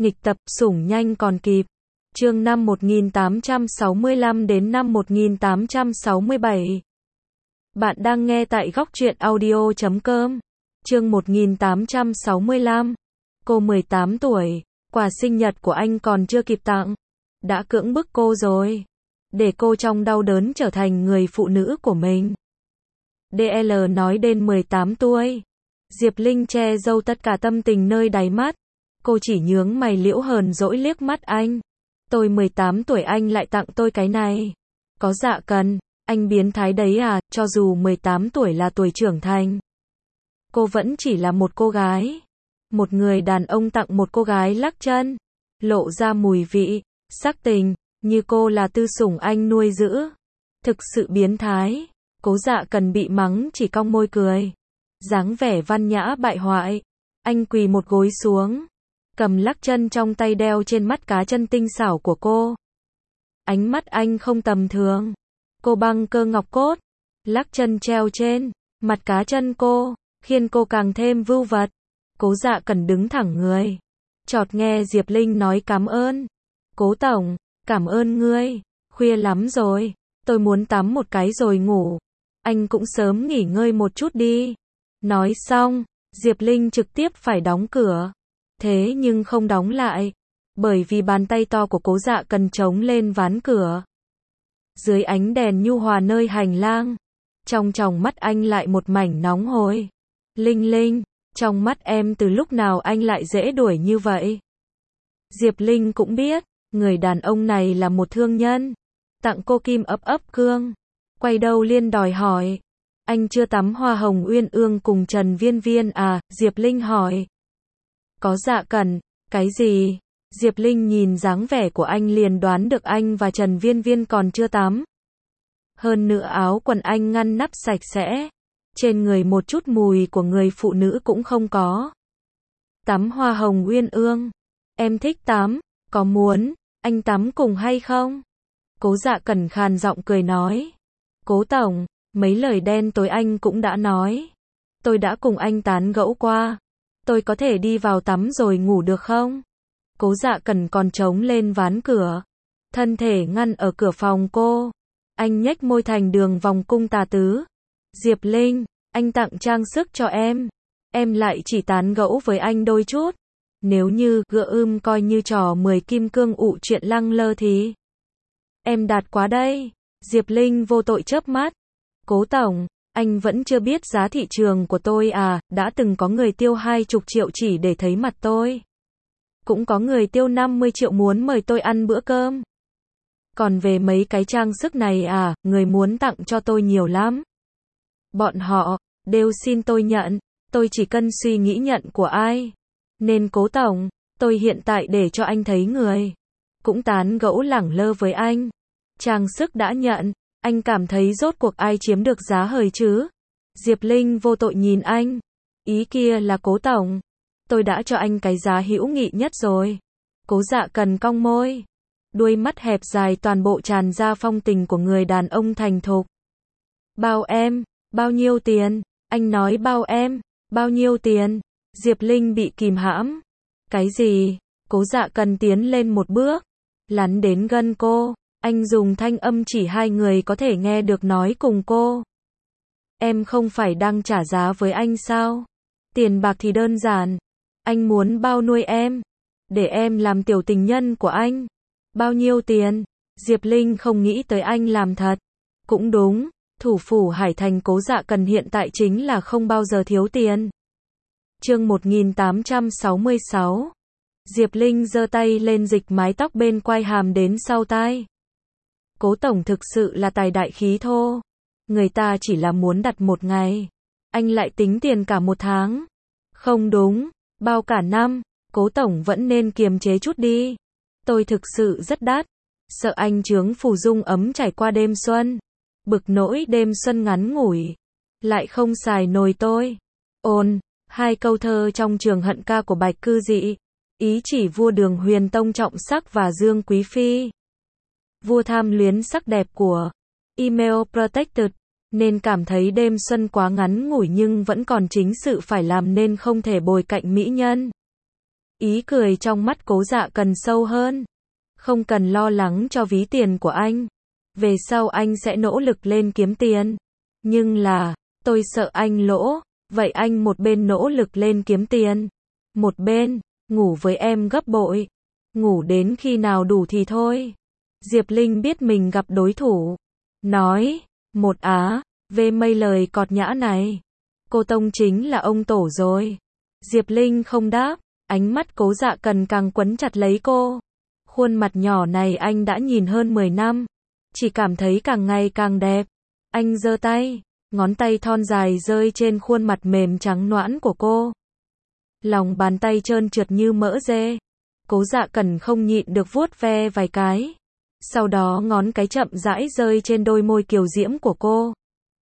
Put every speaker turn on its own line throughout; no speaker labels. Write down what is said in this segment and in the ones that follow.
Nghịch tập, sủng nhanh còn kịp. Chương năm 1865 đến năm 1867. Bạn đang nghe tại góc truyện audio.com. Chương 1865. Cô 18 tuổi, quà sinh nhật của anh còn chưa kịp tặng. Đã cưỡng bức cô rồi. Để cô trong đau đớn trở thành người phụ nữ của mình. DL nói đến 18 tuổi. Diệp Linh che giấu tất cả tâm tình nơi đáy mắt. Cô chỉ nhướng mày liễu hờn dỗi liếc mắt anh. Tôi 18 tuổi anh lại tặng tôi cái này. Có dạ cần, anh biến thái đấy à, cho dù 18 tuổi là tuổi trưởng thành. Cô vẫn chỉ là một cô gái. Một người đàn ông tặng một cô gái lắc chân. Lộ ra mùi vị, sắc tình, như cô là tư sủng anh nuôi giữ. Thực sự biến thái. Cố dạ cần bị mắng chỉ cong môi cười. Dáng vẻ văn nhã bại hoại. Anh quỳ một gối xuống. Cầm lắc chân trong tay đeo trên mắt cá chân tinh xảo của cô. Ánh mắt anh không tầm thường. Cô băng cơ ngọc cốt. Lắc chân treo trên mặt cá chân cô, khiến cô càng thêm vưu vật. Cố dạ cần đứng thẳng người. Chợt nghe Diệp Linh nói cảm ơn. Cố tổng, cảm ơn ngươi. Khuya lắm rồi. Tôi muốn tắm một cái rồi ngủ. Anh cũng sớm nghỉ ngơi một chút đi. Nói xong, Diệp Linh trực tiếp phải đóng cửa. Thế nhưng không đóng lại. Bởi vì bàn tay to của cố dạ cần chống lên ván cửa. Dưới ánh đèn nhu hòa nơi hành lang. Trong tròng mắt anh lại một mảnh nóng hổi. Linh Linh, trong mắt em từ lúc nào anh lại dễ đuổi như vậy? Diệp Linh cũng biết, người đàn ông này là một thương nhân. Tặng cô kim ấp cương. Quay đầu liên đòi hỏi. Anh chưa tắm hoa hồng uyên ương cùng Trần Viên Viên à? Diệp Linh hỏi. Có dạ cần, cái gì? Diệp Linh nhìn dáng vẻ của anh liền đoán được anh và Trần Viên Viên còn chưa tắm. Hơn nữa áo quần anh ngăn nắp sạch sẽ. Trên người một chút mùi của người phụ nữ cũng không có. Tắm hoa hồng uyên ương. Em thích tắm, có muốn anh tắm cùng hay không? Cố dạ cần khàn giọng cười nói. Cố tổng, mấy lời đen tối anh cũng đã nói. Tôi đã cùng anh tán gẫu qua. Tôi có thể đi vào tắm rồi ngủ được không? Cố dạ cần còn trống lên ván cửa. Thân thể ngăn ở cửa phòng cô. Anh nhếch môi thành đường vòng cung tà tứ. Diệp Linh, anh tặng trang sức cho em. Em lại chỉ tán gẫu với anh đôi chút. Nếu như gỡ coi như trò 10 kim cương ụ chuyện lăng lơ thì. Em đạt quá đây. Diệp Linh vô tội chớp mắt. Cố tổng, anh vẫn chưa biết giá thị trường của tôi à, đã từng có người tiêu 20 triệu chỉ để thấy mặt tôi. Cũng có người tiêu 50 triệu muốn mời tôi ăn bữa cơm. Còn về mấy cái trang sức này à, người muốn tặng cho tôi nhiều lắm. Bọn họ đều xin tôi nhận, tôi chỉ cần suy nghĩ nhận của ai. Nên cố tổng, tôi hiện tại để cho anh thấy người. Cũng tán gẫu lẳng lơ với anh. Trang sức đã nhận, anh cảm thấy rốt cuộc ai chiếm được giá hời chứ? Diệp Linh vô tội nhìn anh. Ý kia là cố tổng. Tôi đã cho anh cái giá hữu nghị nhất rồi. Cố dạ cần cong môi. Đuôi mắt hẹp dài toàn bộ tràn ra phong tình của người đàn ông thành thục. Bao em, bao nhiêu tiền? Anh nói bao em, bao nhiêu tiền? Diệp Linh bị kìm hãm. Cái gì? Cố dạ cần tiến lên một bước. Lắn đến gần cô. Anh dùng thanh âm chỉ hai người có thể nghe được nói cùng cô. Em không phải đang trả giá với anh sao? Tiền bạc thì đơn giản. Anh muốn bao nuôi em. Để em làm tiểu tình nhân của anh. Bao nhiêu tiền? Diệp Linh không nghĩ tới anh làm thật. Cũng đúng, thủ phủ Hải Thành cố dạ cần hiện tại chính là không bao giờ thiếu tiền. Chương 1866. Diệp Linh giơ tay lên dịch mái tóc bên quai hàm đến sau tai. Cố tổng thực sự là tài đại khí thô. Người ta chỉ là muốn đặt một ngày. Anh lại tính tiền cả một tháng. Không đúng, bao cả năm. Cố tổng vẫn nên kiềm chế chút đi. Tôi thực sự rất đắt. Sợ anh chướng phù dung ấm trải qua đêm xuân. Bực nỗi đêm xuân ngắn ngủi. Lại không xài nồi tôi. Ôn, hai câu thơ trong trường hận ca của Bạch Cư Dị. Ý chỉ vua Đường Huyền Tông trọng sắc và Dương Quý Phi. Vua tham luyến sắc đẹp của Email Protected. Nên cảm thấy đêm xuân quá ngắn ngủi nhưng vẫn còn chính sự phải làm nên không thể bồi cạnh mỹ nhân. Ý cười trong mắt Cố Dạ Cần sâu hơn. Không cần lo lắng cho ví tiền của anh. Về sau anh sẽ nỗ lực lên kiếm tiền. Nhưng là, tôi sợ anh lỗ. Vậy anh một bên nỗ lực lên kiếm tiền. Một bên, ngủ với em gấp bội. Ngủ đến khi nào đủ thì thôi. Diệp Linh biết mình gặp đối thủ. Nói, một về mấy lời cọt nhã này. Cô Tông chính là ông tổ rồi. Diệp Linh không đáp. Ánh mắt Cố Dạ Cần càng quấn chặt lấy cô. Khuôn mặt nhỏ này anh đã nhìn hơn 10 năm. Chỉ cảm thấy càng ngày càng đẹp. Anh giơ tay. Ngón tay thon dài rơi trên khuôn mặt mềm trắng nõn của cô. Lòng bàn tay trơn trượt như mỡ dê. Cố Dạ Cần không nhịn được vuốt ve vài cái. Sau đó ngón cái chậm rãi rơi trên đôi môi kiều diễm của cô.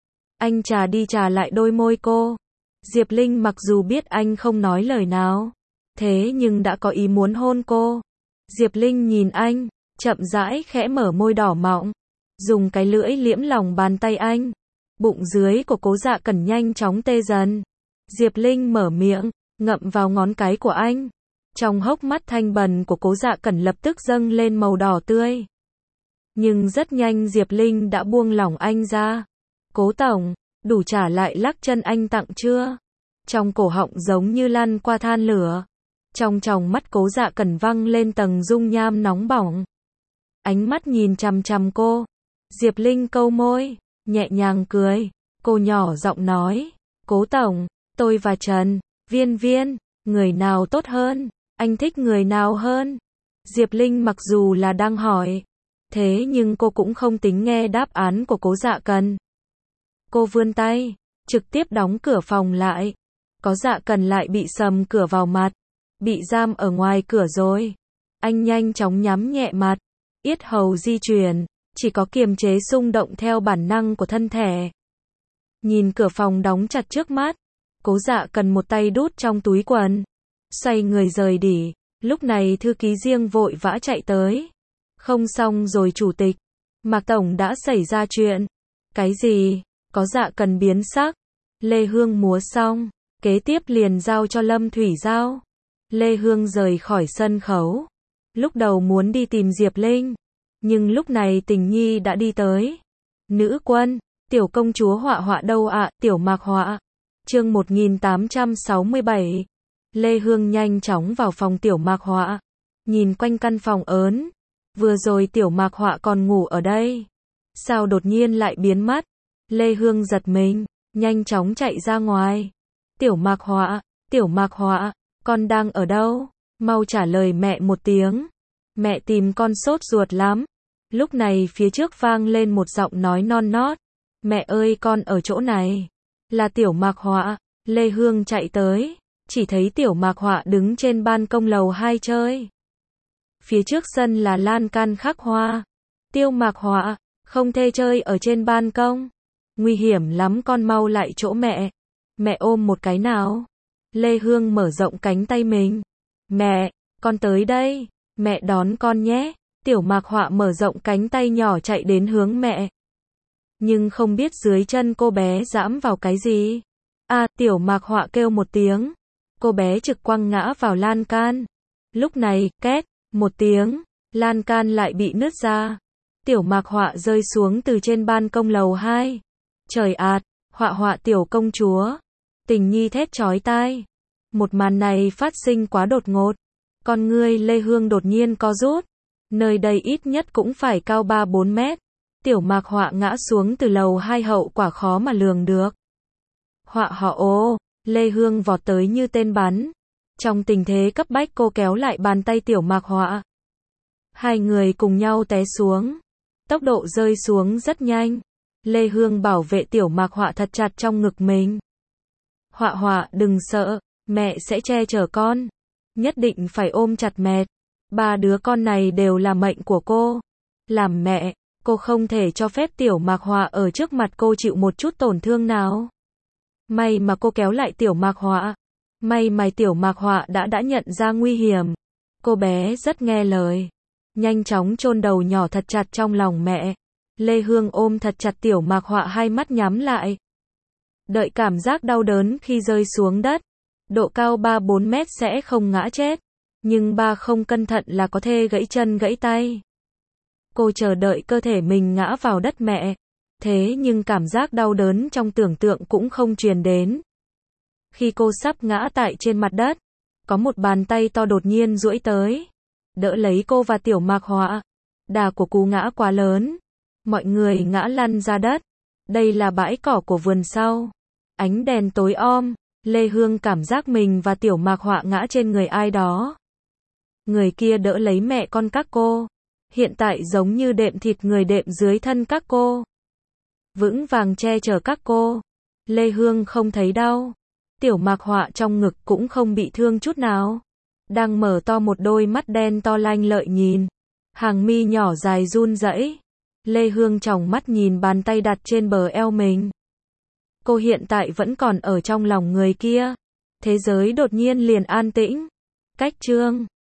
Anh trà đi trà lại đôi môi cô. Diệp Linh mặc dù biết anh không nói lời nào, thế nhưng đã có ý muốn hôn cô. Diệp Linh nhìn anh, chậm rãi khẽ mở môi đỏ mọng, dùng cái lưỡi liễm lòng bàn tay anh. Bụng dưới của Cố Dạ Cần nhanh chóng tê dần. Diệp Linh mở miệng, ngậm vào ngón cái của anh. Trong hốc mắt thanh bần của Cố Dạ Cần lập tức dâng lên màu đỏ tươi. Nhưng rất nhanh Diệp Linh đã buông lỏng anh ra. Cố tổng, đủ trả lại lắc chân anh tặng chưa? Trong cổ họng giống như lăn qua than lửa. Trong tròng mắt Cố Dạ Cần văng lên tầng dung nham nóng bỏng. Ánh mắt nhìn chằm chằm cô. Diệp Linh câu môi, nhẹ nhàng cười. Cô nhỏ giọng nói, Cố tổng, tôi và Trần Viên Viên, người nào tốt hơn? Anh thích người nào hơn? Diệp Linh mặc dù là đang hỏi, thế nhưng cô cũng không tính nghe đáp án của Cố Dạ Cần. Cô vươn tay, trực tiếp đóng cửa phòng lại. Cố Dạ Cần lại bị sầm cửa vào mặt. Bị giam ở ngoài cửa rồi. Anh nhanh chóng nhắm nhẹ mặt. Yết hầu di chuyển, chỉ có kiềm chế xung động theo bản năng của thân thể. Nhìn cửa phòng đóng chặt trước mắt. Cố Dạ Cần một tay đút trong túi quần. Xoay người rời đi. Lúc này thư ký riêng vội vã chạy tới. Không xong rồi chủ tịch. Mạc Tổng đã xảy ra chuyện. Cái gì? Cố Dạ Cần biến sắc. Lê Hương múa xong. Kế tiếp liền giao cho Lâm Thủy giao. Lê Hương rời khỏi sân khấu. Lúc đầu muốn đi tìm Diệp Linh. Nhưng lúc này Tình Nhi đã đi tới. Nữ quân, tiểu công chúa Họa Họa đâu ạ? Tiểu Mạc Họa. Chương 1867. Lê Hương nhanh chóng vào phòng Tiểu Mạc Họa. Nhìn quanh căn phòng ớn. Vừa rồi Tiểu Mạc Họa còn ngủ ở đây. Sao đột nhiên lại biến mất? Lê Hương giật mình, nhanh chóng chạy ra ngoài. Tiểu Mạc Họa, con đang ở đâu? Mau trả lời mẹ một tiếng. Mẹ tìm con sốt ruột lắm. Lúc này phía trước vang lên một giọng nói non nót. Mẹ ơi, con ở chỗ này. Là Tiểu Mạc Họa. Lê Hương chạy tới, chỉ thấy Tiểu Mạc Họa đứng trên ban công lầu 2 chơi. Phía trước sân là lan can khắc hoa. Tiểu Mạc Họa, không thể chơi ở trên ban công. Nguy hiểm lắm, con mau lại chỗ mẹ. Mẹ ôm một cái nào. Lê Hương mở rộng cánh tay mình. Mẹ, con tới đây. Mẹ đón con nhé. Tiểu Mạc Họa mở rộng cánh tay nhỏ chạy đến hướng mẹ. Nhưng không biết dưới chân cô bé giẫm vào cái gì. Tiểu Mạc Họa kêu một tiếng. Cô bé trực quăng ngã vào lan can. Lúc này, két, một tiếng, lan can lại bị nứt ra. Tiểu Mạc Họa rơi xuống từ trên ban công lầu 2. Trời ạt, Họa Họa tiểu công chúa. Tình Nhi thét chói tai. Một màn này phát sinh quá đột ngột. Con ngươi Lê Hương đột nhiên co rút. Nơi đây ít nhất cũng phải cao 3-4 mét. Tiểu Mạc Họa ngã xuống từ lầu 2 hậu quả khó mà lường được. Họa Họa ô, Lê Hương vọt tới như tên bắn. Trong tình thế cấp bách cô kéo lại bàn tay Tiểu Mạc Họa. Hai người cùng nhau té xuống. Tốc độ rơi xuống rất nhanh. Lê Hương bảo vệ Tiểu Mạc Họa thật chặt trong ngực mình. Họa Họa đừng sợ, mẹ sẽ che chở con. Nhất định phải ôm chặt mẹ. Ba đứa con này đều là mệnh của cô. Làm mẹ, cô không thể cho phép Tiểu Mạc Họa ở trước mặt cô chịu một chút tổn thương nào. May mà cô kéo lại Tiểu Mạc Họa. May mà Tiểu Mạc Họa đã nhận ra nguy hiểm. Cô bé rất nghe lời. Nhanh chóng chôn đầu nhỏ thật chặt trong lòng mẹ. Lê Hương ôm thật chặt Tiểu Mạc Họa, hai mắt nhắm lại. Đợi cảm giác đau đớn khi rơi xuống đất. Độ cao 3-4 mét sẽ không ngã chết. Nhưng ba không cẩn thận là có thể gãy chân gãy tay. Cô chờ đợi cơ thể mình ngã vào đất mẹ. Thế nhưng cảm giác đau đớn trong tưởng tượng cũng không truyền đến. Khi cô sắp ngã tại trên mặt đất, có một bàn tay to đột nhiên duỗi tới, đỡ lấy cô và Tiểu Mạc Họa. Đà của cú ngã quá lớn. Mọi người ngã lăn ra đất. Đây là bãi cỏ của vườn sau. Ánh đèn tối om. Lê Hương cảm giác mình và Tiểu Mạc Họa ngã trên người ai đó. Người kia đỡ lấy mẹ con các cô. Hiện tại giống như đệm thịt người đệm dưới thân các cô. Vững vàng che chở các cô. Lê Hương không thấy đau. Tiểu Mạc Họa trong ngực cũng không bị thương chút nào. Đang mở to một đôi mắt đen to lanh lợi nhìn. Hàng mi nhỏ dài run rẩy. Lê Hương tròng mắt nhìn bàn tay đặt trên bờ eo mình. Cô hiện tại vẫn còn ở trong lòng người kia. Thế giới đột nhiên liền an tĩnh. Cách chương